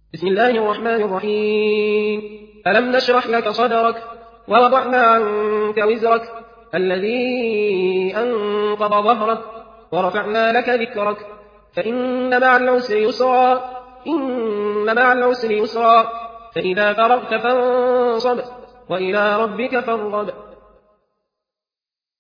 بسم الله الرحمن الرحيم. ألم نشرح لك صدرك ووضعنا عنك وزرك الذي أنقض ظهرك ورفعنا لك ذكرك فإن مع العسر يسرا إن مع العسر يسرا فإذا فرغت فانصب وإلى ربك فارغب